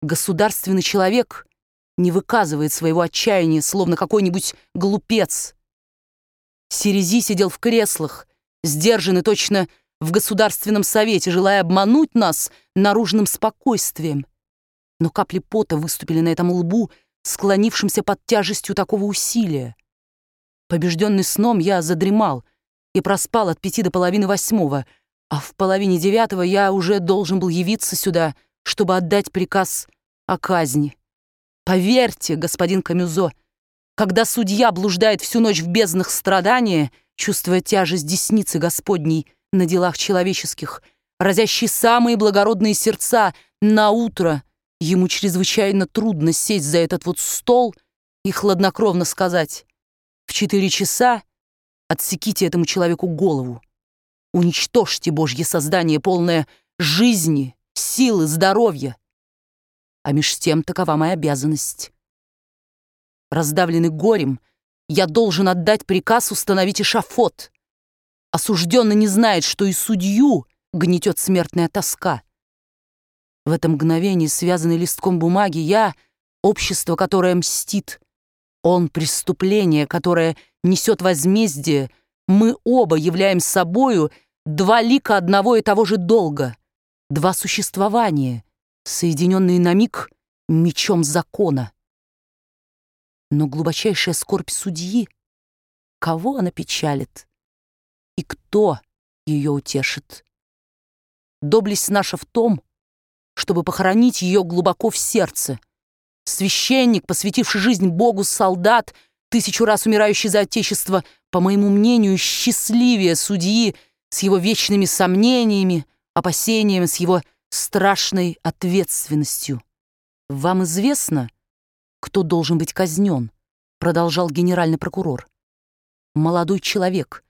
Государственный человек не выказывает своего отчаяния, словно какой-нибудь глупец. Сирези сидел в креслах, сдержанный точно в Государственном совете, желая обмануть нас наружным спокойствием. Но капли пота выступили на этом лбу, склонившимся под тяжестью такого усилия. Побежденный сном, я задремал и проспал от 5 до половины 8, а в половине 9 я уже должен был явиться сюда, чтобы отдать приказ о казни. Поверьте, господин Камюзо, когда судья блуждает всю ночь в безднах страдания, чувствуя тяжесть десницы Господней на делах человеческих, разящий самые благородные сердца, наутро ему чрезвычайно трудно сесть за этот вот стол и хладнокровно сказать: в 4 часа отсеките этому человеку голову, уничтожьте Божье создание, полное жизни, силы, здоровья. А меж тем такова моя обязанность. Раздавленный горем, я должен отдать приказ установить эшафот. Осужденный не знает, что и судью гнетет смертная тоска. В это мгновение, связанный листком бумаги, я — общество, которое мстит. Он — преступление, которое несет возмездие. Мы оба являем собою 2 лика одного и того же долга, 2 существования, соединенные на миг мечом закона. Но глубочайшая скорбь судьи, кого она печалит и кто ее утешит? Доблесть наша в том, чтобы похоронить ее глубоко в сердце. Священник, посвятивший жизнь Богу, солдат, 1000 раз умирающий за Отечество, по моему мнению, счастливее судьи с его вечными сомнениями, опасениями, с его страшной ответственностью. Вам известно, кто должен быть казнен? Продолжал генеральный прокурор. Молодой человек,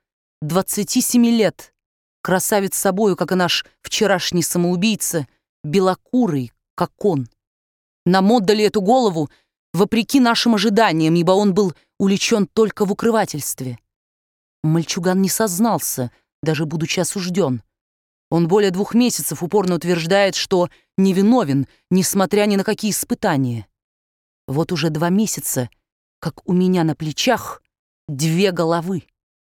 27 лет, красавец собою, как и наш вчерашний самоубийца, белокурый, как он. Нам отдали эту голову вопреки нашим ожиданиям, ибо он был уличен только в укрывательстве. Мальчуган не сознался, даже будучи осужден. Он более 2 месяцев упорно утверждает, что невиновен, несмотря ни на какие испытания. Вот уже 2 месяца, как у меня на плечах 2 головы.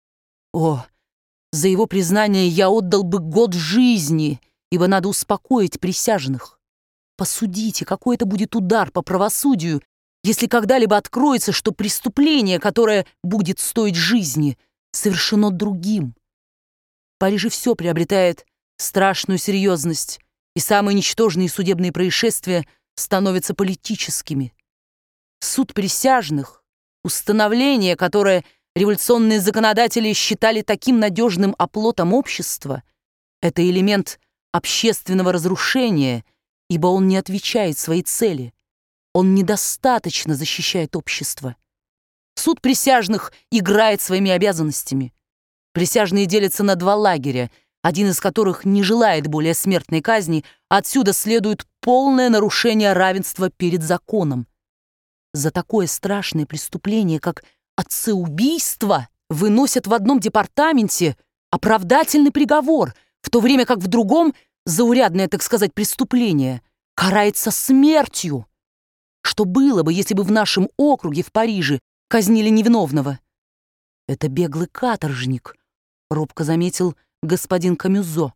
О, за его признание я отдал бы год жизни, ибо надо успокоить присяжных. Посудите, какой это будет удар по правосудию, если когда-либо откроется, что преступление, которое будет стоить жизни, совершено другим. В Париже все приобретает страшную серьезность, и самые ничтожные судебные происшествия становятся политическими. Суд присяжных, установление, которое революционные законодатели считали таким надежным оплотом общества, это элемент общественного разрушения, ибо он не отвечает своей цели. Он недостаточно защищает общество. Суд присяжных играет своими обязанностями. Присяжные делятся на 2 лагеря, один из которых не желает более смертной казни, отсюда следует полное нарушение равенства перед законом. За такое страшное преступление, как отцеубийство, выносят в одном департаменте оправдательный приговор, в то время как в другом заурядное, так сказать, преступление карается смертью. Что было бы, если бы в нашем округе в Париже казнили невиновного? Это беглый каторжник, робко заметил господин Камюзо.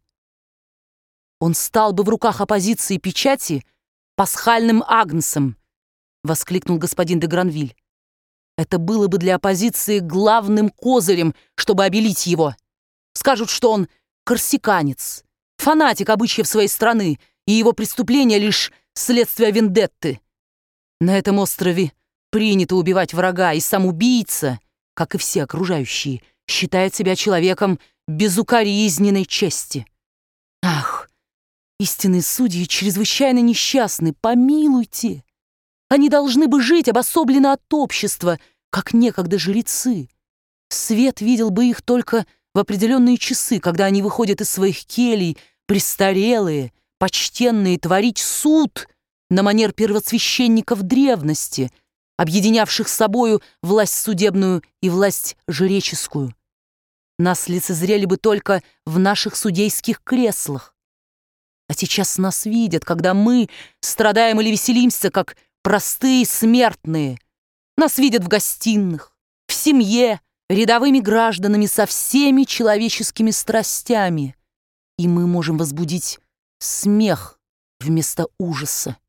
Он стал бы в руках оппозиции печати пасхальным агнцем, воскликнул господин де Гранвиль. Это было бы для оппозиции главным козырем, чтобы обелить его. Скажут, что он корсиканец, фанатик обычаев своей страны, и его преступление лишь следствие вендетты. На этом острове принято убивать врага, и сам убийца, как и все окружающие, считает себя человеком безукоризненной чести. Ах, истинные судьи чрезвычайно несчастны, помилуйте. Они должны бы жить обособленно от общества, как некогда жрецы. Свет видел бы их только в определенные часы, когда они выходят из своих келий, престарелые, почтенные, творить суд на манер первосвященников древности, объединявших с собою власть судебную и власть жреческую. Нас лицезрели бы только в наших судейских креслах. А сейчас нас видят, когда мы страдаем или веселимся, как простые смертные. Нас видят в гостиных, в семье, рядовыми гражданами со всеми человеческими страстями. И мы можем возбудить смех вместо ужаса.